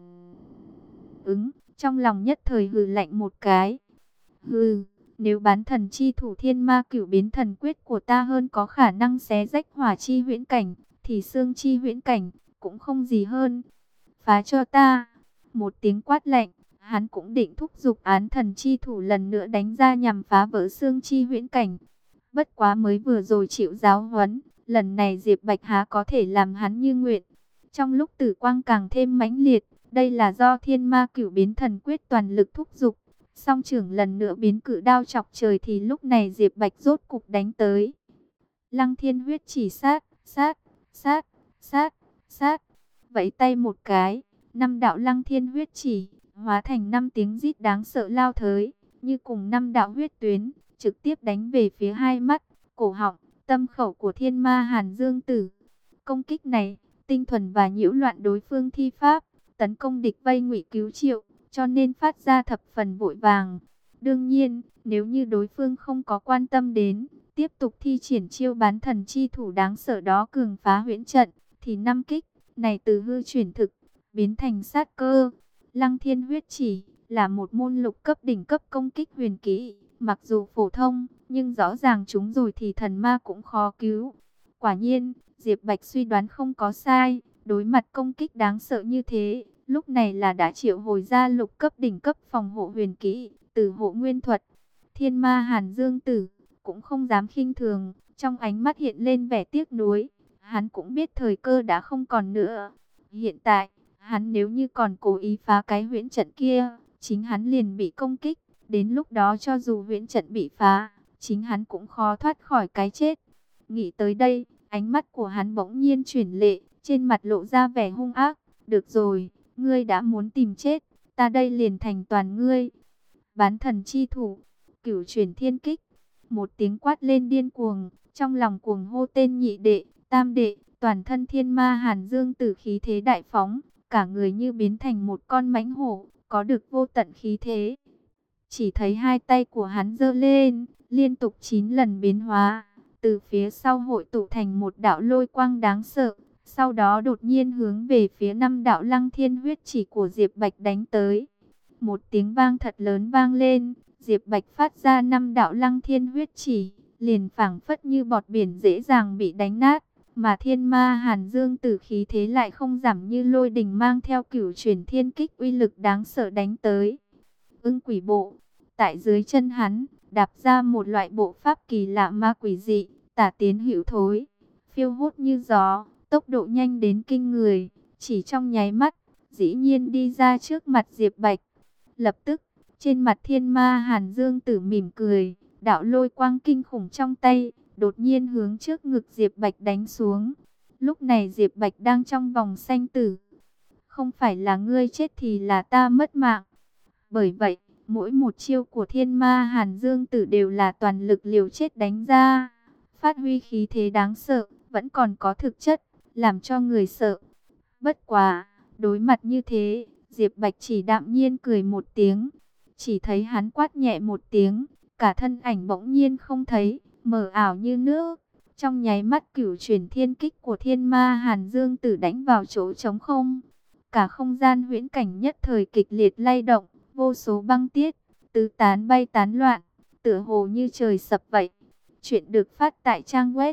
ứng, trong lòng nhất thời hừ lạnh một cái. Hừ, nếu bán thần chi thủ thiên ma cửu biến thần quyết của ta hơn có khả năng xé rách hỏa chi huyễn cảnh, thì xương chi huyễn cảnh cũng không gì hơn. Phá cho ta. Một tiếng quát lạnh, hắn cũng định thúc giục án thần chi thủ lần nữa đánh ra nhằm phá vỡ xương chi huyễn cảnh. Bất quá mới vừa rồi chịu giáo huấn, lần này Diệp Bạch há có thể làm hắn như nguyện. Trong lúc tử quang càng thêm mãnh liệt, đây là do thiên ma cửu biến thần quyết toàn lực thúc giục. Song trưởng lần nữa biến cự đao chọc trời thì lúc này Diệp Bạch rốt cục đánh tới. Lăng thiên huyết chỉ sát, sát, sát, sát, sát. Vẫy tay một cái, 5 đạo lăng thiên huyết chỉ, hóa thành 5 tiếng rít đáng sợ lao tới, như cùng 5 đạo huyết tuyến, trực tiếp đánh về phía hai mắt, cổ họng, tâm khẩu của thiên ma Hàn Dương Tử. Công kích này, tinh thuần và nhiễu loạn đối phương thi pháp, tấn công địch vây ngụy cứu triệu, cho nên phát ra thập phần vội vàng. Đương nhiên, nếu như đối phương không có quan tâm đến, tiếp tục thi triển chiêu bán thần chi thủ đáng sợ đó cường phá huyễn trận, thì 5 kích này từ hư chuyển thực, biến thành sát cơ. Lăng thiên huyết chỉ là một môn lục cấp đỉnh cấp công kích huyền kỹ, mặc dù phổ thông, nhưng rõ ràng chúng rồi thì thần ma cũng khó cứu. Quả nhiên, Diệp Bạch suy đoán không có sai, đối mặt công kích đáng sợ như thế, lúc này là đã triệu hồi ra lục cấp đỉnh cấp phòng hộ huyền kỹ, Tử Hộ Nguyên Thuật. Thiên ma Hàn Dương Tử cũng không dám khinh thường, trong ánh mắt hiện lên vẻ tiếc nuối. Hắn cũng biết thời cơ đã không còn nữa. Hiện tại, hắn nếu như còn cố ý phá cái huyễn trận kia, chính hắn liền bị công kích. Đến lúc đó cho dù huyễn trận bị phá, chính hắn cũng khó thoát khỏi cái chết. Nghĩ tới đây, ánh mắt của hắn bỗng nhiên chuyển lệ, trên mặt lộ ra vẻ hung ác. Được rồi, ngươi đã muốn tìm chết, ta đây liền thành toàn ngươi. Bán thần chi thủ, cửu chuyển thiên kích. Một tiếng quát lên điên cuồng, trong lòng cuồng hô tên nhị đệ, tam đệ, toàn thân thiên ma Hàn Dương Tử khí thế đại phóng, cả người như biến thành một con mãnh hổ, có được vô tận khí thế. Chỉ thấy hai tay của hắn giơ lên, liên tục 9 lần biến hóa, từ phía sau hội tụ thành một đạo lôi quang đáng sợ, sau đó đột nhiên hướng về phía 5 đạo lăng thiên huyết chỉ của Diệp Bạch đánh tới. Một tiếng vang thật lớn vang lên, Diệp Bạch phát ra 5 đạo lăng thiên huyết chỉ, liền phảng phất như bọt biển dễ dàng bị đánh nát, mà thiên ma Hàn Dương Tử khí thế lại không giảm như lôi đình mang theo cửu chuyển thiên kích uy lực đáng sợ đánh tới. Ưng quỷ bộ, tại dưới chân hắn, đạp ra một loại bộ pháp kỳ lạ ma quỷ dị, tả tiến hữu thối, phiêu hốt như gió, tốc độ nhanh đến kinh người, chỉ trong nháy mắt, dĩ nhiên đi ra trước mặt Diệp Bạch. Lập tức, trên mặt thiên ma Hàn Dương Tử mỉm cười, đạo lôi quang kinh khủng trong tay, đột nhiên hướng trước ngực Diệp Bạch đánh xuống. Lúc này Diệp Bạch đang trong vòng sanh tử. Không phải là ngươi chết thì là ta mất mạng. Bởi vậy, mỗi một chiêu của thiên ma Hàn Dương Tử đều là toàn lực liều chết đánh ra. Phát huy khí thế đáng sợ, vẫn còn có thực chất, làm cho người sợ. Bất quá, đối mặt như thế, Diệp Bạch chỉ đạm nhiên cười một tiếng. Chỉ thấy hắn quát nhẹ một tiếng, cả thân ảnh bỗng nhiên không thấy, mờ ảo như nước. Trong nháy mắt cửu chuyển thiên kích của thiên ma Hàn Dương Tử đánh vào chỗ trống không. Cả không gian huyễn cảnh nhất thời kịch liệt lay động, vô số băng tiết, tứ tán bay tán loạn, tựa hồ như trời sập vậy. Chuyện được phát tại trang web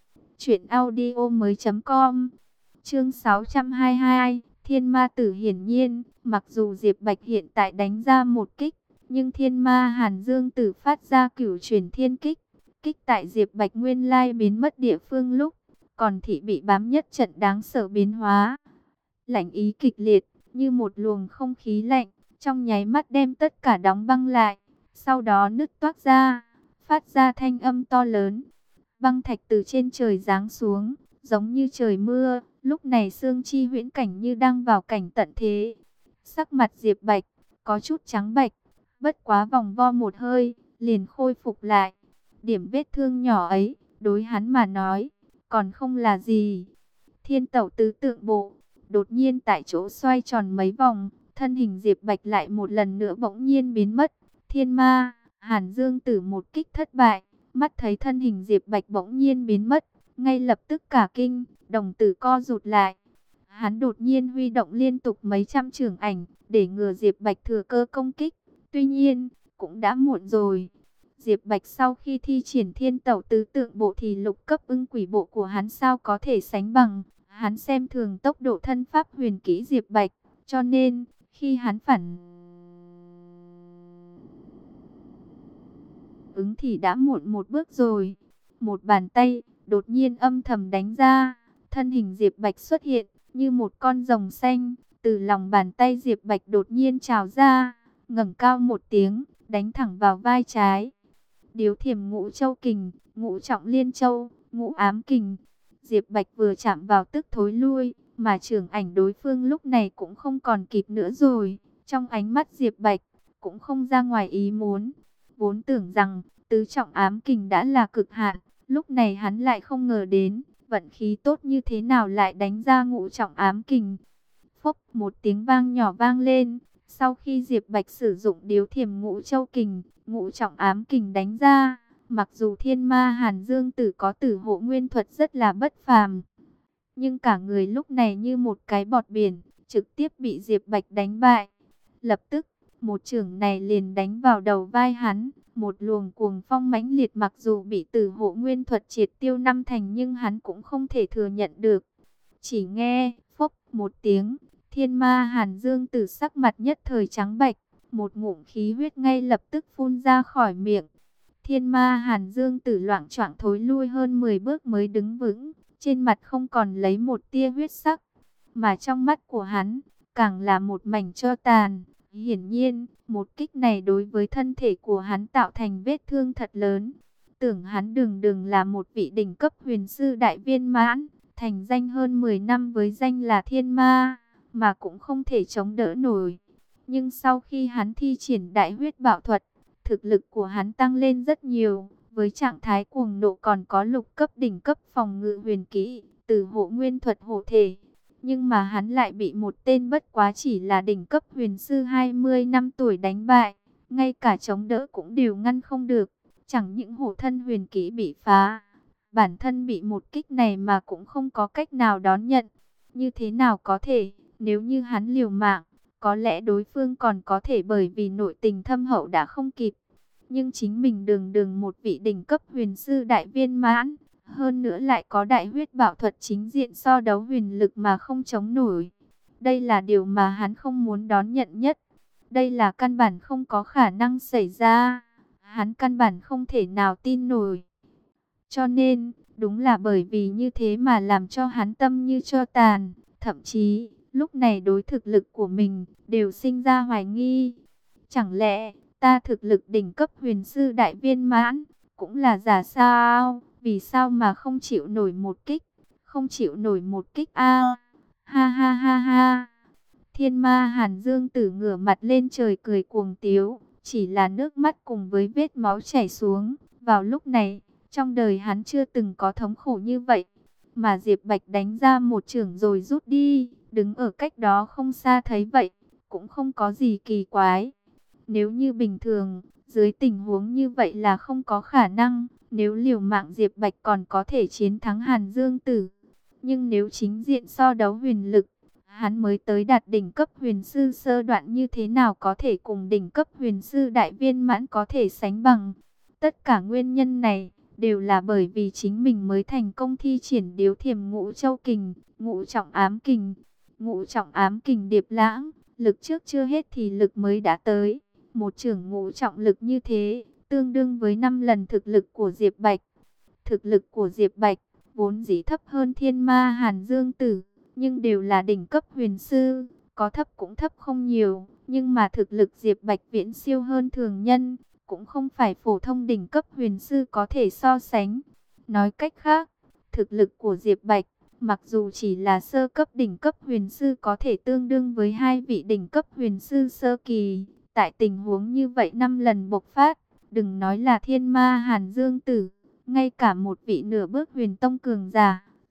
truyệnaudiomoi.com. Chương 622, Thiên Ma Tử. Hiển nhiên, mặc dù Diệp Bạch hiện tại đánh ra một kích, nhưng thiên ma Hàn Dương Tử phát ra cửu chuyển thiên kích. Kích tại Diệp Bạch nguyên lai biến mất địa phương lúc, còn thị bị bám nhất trận đáng sợ biến hóa. Lạnh ý kịch liệt, như một luồng không khí lạnh, trong nháy mắt đem tất cả đóng băng lại, sau đó nứt toác ra, phát ra thanh âm to lớn. Băng thạch từ trên trời giáng xuống, giống như trời mưa, lúc này xương chi huyễn cảnh như đang vào cảnh tận thế. Sắc mặt Diệp Bạch có chút trắng bệch, bất quá vòng vo một hơi, liền khôi phục lại. Điểm vết thương nhỏ ấy, đối hắn mà nói, còn không là gì. Thiên Tẩu tứ tượng bộ, đột nhiên tại chỗ xoay tròn mấy vòng, thân hình Diệp Bạch lại một lần nữa bỗng nhiên biến mất. Thiên Ma, Hàn Dương Tử một kích thất bại, mắt thấy thân hình Diệp Bạch bỗng nhiên biến mất, ngay lập tức cả kinh, đồng tử co rụt lại. Hắn đột nhiên huy động liên tục mấy trăm chưởng ảnh, để ngừa Diệp Bạch thừa cơ công kích. Tuy nhiên, cũng đã muộn rồi. Diệp Bạch sau khi thi triển Thiên Tẩu tứ tượng bộ thì lục cấp ưng quỷ bộ của hắn sao có thể sánh bằng. Hắn xem thường tốc độ thân pháp huyền kỹ Diệp Bạch, cho nên khi hắn phản ứng thì đã muộn một bước rồi. Một bàn tay đột nhiên âm thầm đánh ra, thân hình Diệp Bạch xuất hiện như một con rồng xanh, từ lòng bàn tay Diệp Bạch đột nhiên trào ra, ngẩng cao một tiếng, đánh thẳng vào vai trái. Điếu Thiểm Ngũ Châu Kình, Ngũ Trọng Liên Châu, Ngũ Ám Kình. Diệp Bạch vừa chạm vào tức thối lui, mà chưởng ảnh đối phương lúc này cũng không còn kịp nữa rồi. Trong ánh mắt Diệp Bạch cũng không ra ngoài ý muốn. Vốn tưởng rằng tứ trọng ám kình đã là cực hạn, lúc này hắn lại không ngờ đến vận khí tốt như thế nào lại đánh ra ngũ trọng ám kình. Phốc, một tiếng vang nhỏ vang lên. Sau khi Diệp Bạch sử dụng Điếu Thiểm Ngũ Châu Kình, Ngũ Trọng Ám Kình đánh ra, mặc dù Thiên Ma Hàn Dương Tử có Tử Hộ Nguyên thuật rất là bất phàm, nhưng cả người lúc này như một cái bọt biển, trực tiếp bị Diệp Bạch đánh bại. Lập tức, một chưởng này liền đánh vào đầu vai hắn, một luồng cuồng phong mãnh liệt, mặc dù bị Tử Hộ Nguyên thuật triệt tiêu năm thành nhưng hắn cũng không thể thừa nhận được. Chỉ nghe phốc một tiếng, Thiên Ma Hàn Dương Tử sắc mặt nhất thời trắng bạch, một ngụm khí huyết ngay lập tức phun ra khỏi miệng. Thiên Ma Hàn Dương Tử loạng choạng thối lui hơn 10 bước mới đứng vững, trên mặt không còn lấy một tia huyết sắc, mà trong mắt của hắn càng là một mảnh tro tàn. Hiển nhiên, một kích này đối với thân thể của hắn tạo thành vết thương thật lớn. Tưởng hắn đừng là một vị đỉnh cấp huyền sư đại viên mãn, thành danh hơn 10 năm với danh là Thiên Ma, mà cũng không thể chống đỡ nổi. Nhưng sau khi hắn thi triển đại huyết bạo thuật, thực lực của hắn tăng lên rất nhiều. Với trạng thái cuồng nộ còn có lục cấp đỉnh cấp phòng ngự huyền kỹ, Tử Hộ Nguyên thuật hộ thể. Nhưng mà hắn lại bị một tên bất quá chỉ là đỉnh cấp huyền sư 20 năm tuổi đánh bại. Ngay cả chống đỡ cũng đều ngăn không được. Chẳng những hộ thân huyền kỹ bị phá, bản thân bị một kích này mà cũng không có cách nào đón nhận. Như thế nào có thể, nếu như hắn liều mạng, có lẽ đối phương còn có thể bởi vì nội tình thâm hậu đã không kịp. Nhưng chính mình đường một vị đỉnh cấp huyền sư đại viên mãn, hơn nữa lại có đại huyết bạo thuật chính diện so đấu huyền lực mà không chống nổi. Đây là điều mà hắn không muốn đón nhận nhất. Đây là căn bản không có khả năng xảy ra. Hắn căn bản không thể nào tin nổi. Cho nên, đúng là bởi vì như thế mà làm cho hắn tâm như tro tàn. Thậm chí, lúc này đối thực lực của mình đều sinh ra hoài nghi. Chẳng lẽ ta thực lực đỉnh cấp huyền sư đại viên mãn cũng là giả sao? Vì sao mà không chịu nổi một kích? Không chịu nổi một kích a. Ha ha ha ha. Thiên Ma Hàn Dương Tử ngửa mặt lên trời cười cuồng tiếu, chỉ là nước mắt cùng với vết máu chảy xuống. Vào lúc này, trong đời hắn chưa từng có thống khổ như vậy. Mà Diệp Bạch đánh ra một chưởng rồi rút đi, đứng ở cách đó không xa thấy vậy, cũng không có gì kỳ quái. Nếu như bình thường, dưới tình huống như vậy là không có khả năng, nếu liều mạng Diệp Bạch còn có thể chiến thắng Hàn Dương Tử. Nhưng nếu chính diện so đấu huyền lực, hắn mới tới đạt đỉnh cấp huyền sư sơ đoạn, như thế nào có thể cùng đỉnh cấp huyền sư đại viên mãn có thể sánh bằng. Tất cả nguyên nhân này đều là bởi vì chính mình mới thành công thi triển Điếu Thiểm Ngũ Châu Kình, Ngũ Trọng Ám Kình. Ngũ Trọng Ám Kình điệp lãng, lực trước chưa hết thì lực mới đã tới. Một chưởng ngũ trọng lực như thế, tương đương với 5 lần thực lực của Diệp Bạch. Thực lực của Diệp Bạch vốn dĩ thấp hơn Thiên Ma Hàn Dương Tử, nhưng đều là đỉnh cấp huyền sư, có thấp cũng thấp không nhiều, nhưng mà thực lực Diệp Bạch viễn siêu hơn thường nhân, cũng không phải phổ thông đỉnh cấp huyền sư có thể so sánh. Nói cách khác, thực lực của Diệp Bạch, mặc dù chỉ là sơ cấp đỉnh cấp huyền sư, có thể tương đương với 2 vị đỉnh cấp huyền sư sơ kỳ. Tại tình huống như vậy 5 lần bộc phát, đừng nói là Thiên Ma Hàn Dương Tử, ngay cả một vị nửa bước huyền tông cường giả,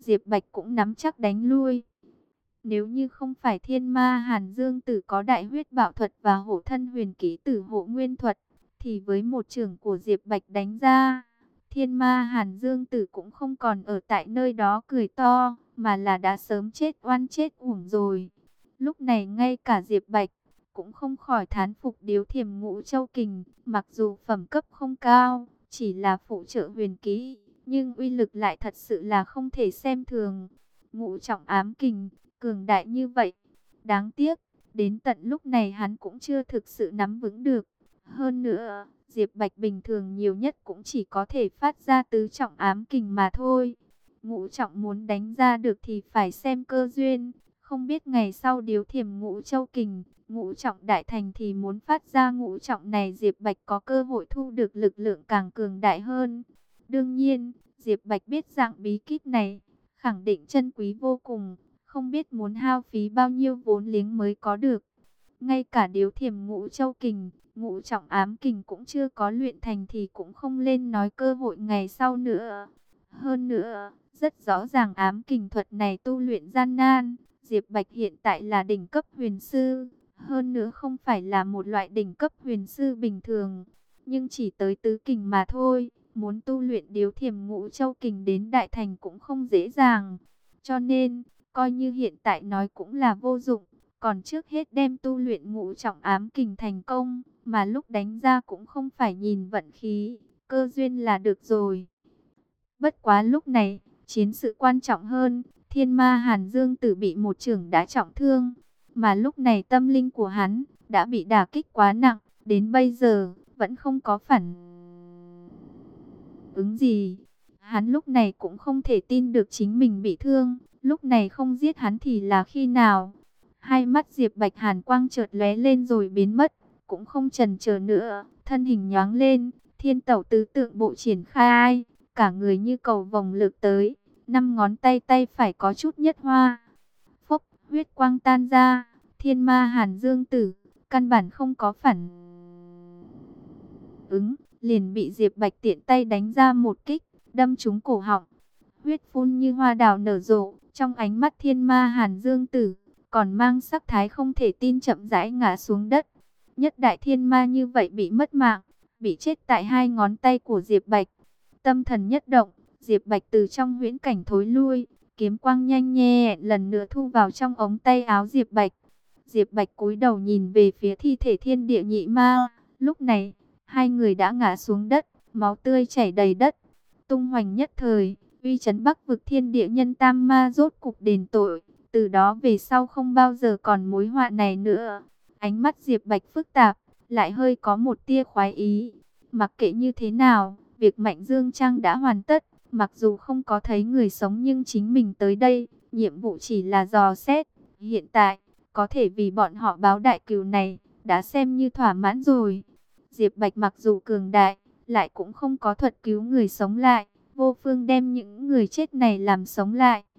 Diệp Bạch cũng nắm chắc đánh lui. Nếu như không phải Thiên Ma Hàn Dương Tử có đại huyết bạo thuật và hổ thân huyền ký tử hộ nguyên thuật, thì với một chưởng của Diệp Bạch đánh ra, Thiên Ma Hàn Dương Tử cũng không còn ở tại nơi đó cười to, mà là đã sớm chết oan chết uổng rồi. Lúc này ngay cả Diệp Bạch cũng không khỏi thán phục Điếu Thiềm Ngũ Châu Kình, mặc dù phẩm cấp không cao, chỉ là phụ trợ huyền ký, nhưng uy lực lại thật sự là không thể xem thường. Ngũ Trọng Ám Kình cường đại như vậy, đáng tiếc đến tận lúc này hắn cũng chưa thực sự nắm vững được. Hơn nữa, Diệp Bạch bình thường nhiều nhất cũng chỉ có thể phát ra tứ trọng ám kình mà thôi. Ngũ trọng muốn đánh ra được thì phải xem cơ duyên. Không biết ngày sau Điếu Thiềm Ngũ Châu Kình, ngũ trọng đại thành thì muốn phát ra ngũ trọng này, Diệp Bạch có cơ hội thu được lực lượng càng cường đại hơn. Đương nhiên, Diệp Bạch biết dạng bí kíp này khẳng định chân quý vô cùng, không biết muốn hao phí bao nhiêu vốn liếng mới có được. Ngay cả Điếu Thiềm Ngũ Châu Kình, ngũ trọng ám kình cũng chưa có luyện thành thì cũng không lên nói cơ hội ngày sau nữa. Hơn nữa, rất rõ ràng ám kình thuật này tu luyện gian nan. Diệp Bạch hiện tại là đỉnh cấp huyền sư, hơn nữa không phải là một loại đỉnh cấp huyền sư bình thường, nhưng chỉ tới tứ kình mà thôi. Muốn tu luyện Điếu Thiềm Ngũ Châu Kình đến đại thành cũng không dễ dàng. Cho nên, coi như hiện tại nói cũng là vô dụng. Còn trước hết đem tu luyện ngũ trọng ám kình thành công, mà lúc đánh ra cũng không phải nhìn vận khí, cơ duyên là được rồi. Bất quá lúc này, chiến sự quan trọng hơn, Thiên Ma Hàn Dương Tử bị một chưởng đã trọng thương, mà lúc này tâm linh của hắn đã bị đả kích quá nặng, đến bây giờ vẫn không có phản ứng gì. Hắn lúc này cũng không thể tin được chính mình bị thương, lúc này không giết hắn thì là khi nào? Hai mắt Diệp Bạch hàn quang chợt lóe lên rồi biến mất, cũng không chần chờ nữa, thân hình nhoáng lên, Thiên Tẩu tứ tượng bộ triển khai, cả người như cầu vồng lược tới, năm ngón tay tay phải có chút nhất hoa. Phốc, huyết quang tan ra, Thiên Ma Hàn Dương Tử căn bản không có phản ứng, liền bị Diệp Bạch tiện tay đánh ra một kích, đâm trúng cổ họng. Huyết phun như hoa đào nở rộ, trong ánh mắt Thiên Ma Hàn Dương Tử còn mang sắc thái không thể tin, chậm rãi ngã xuống đất. Nhất đại thiên ma như vậy bị mất mạng, bị chết tại hai ngón tay của Diệp Bạch. Tâm thần nhất động, Diệp Bạch từ trong huyễn cảnh thối lui, kiếm quang nhanh nhẹn lần nữa thu vào trong ống tay áo Diệp Bạch. Diệp Bạch cúi đầu nhìn về phía thi thể thiên địa nhị ma, lúc này hai người đã ngã xuống đất, máu tươi chảy đầy đất. Tung hoành nhất thời, uy chấn Bắc vực thiên địa nhân tam ma rốt cục đền tội. Từ đó về sau không bao giờ còn mối họa này nữa. Ánh mắt Diệp Bạch phức tạp, lại hơi có một tia khoái ý. Mặc kệ như thế nào, việc Mạnh Dương Trang đã hoàn tất. Mặc dù không có thấy người sống nhưng chính mình tới đây, nhiệm vụ chỉ là dò xét. Hiện tại, có thể vì bọn họ báo đại cừu này, đã xem như thỏa mãn rồi. Diệp Bạch mặc dù cường đại, lại cũng không có thuật cứu người sống lại. Vô phương đem những người chết này làm sống lại.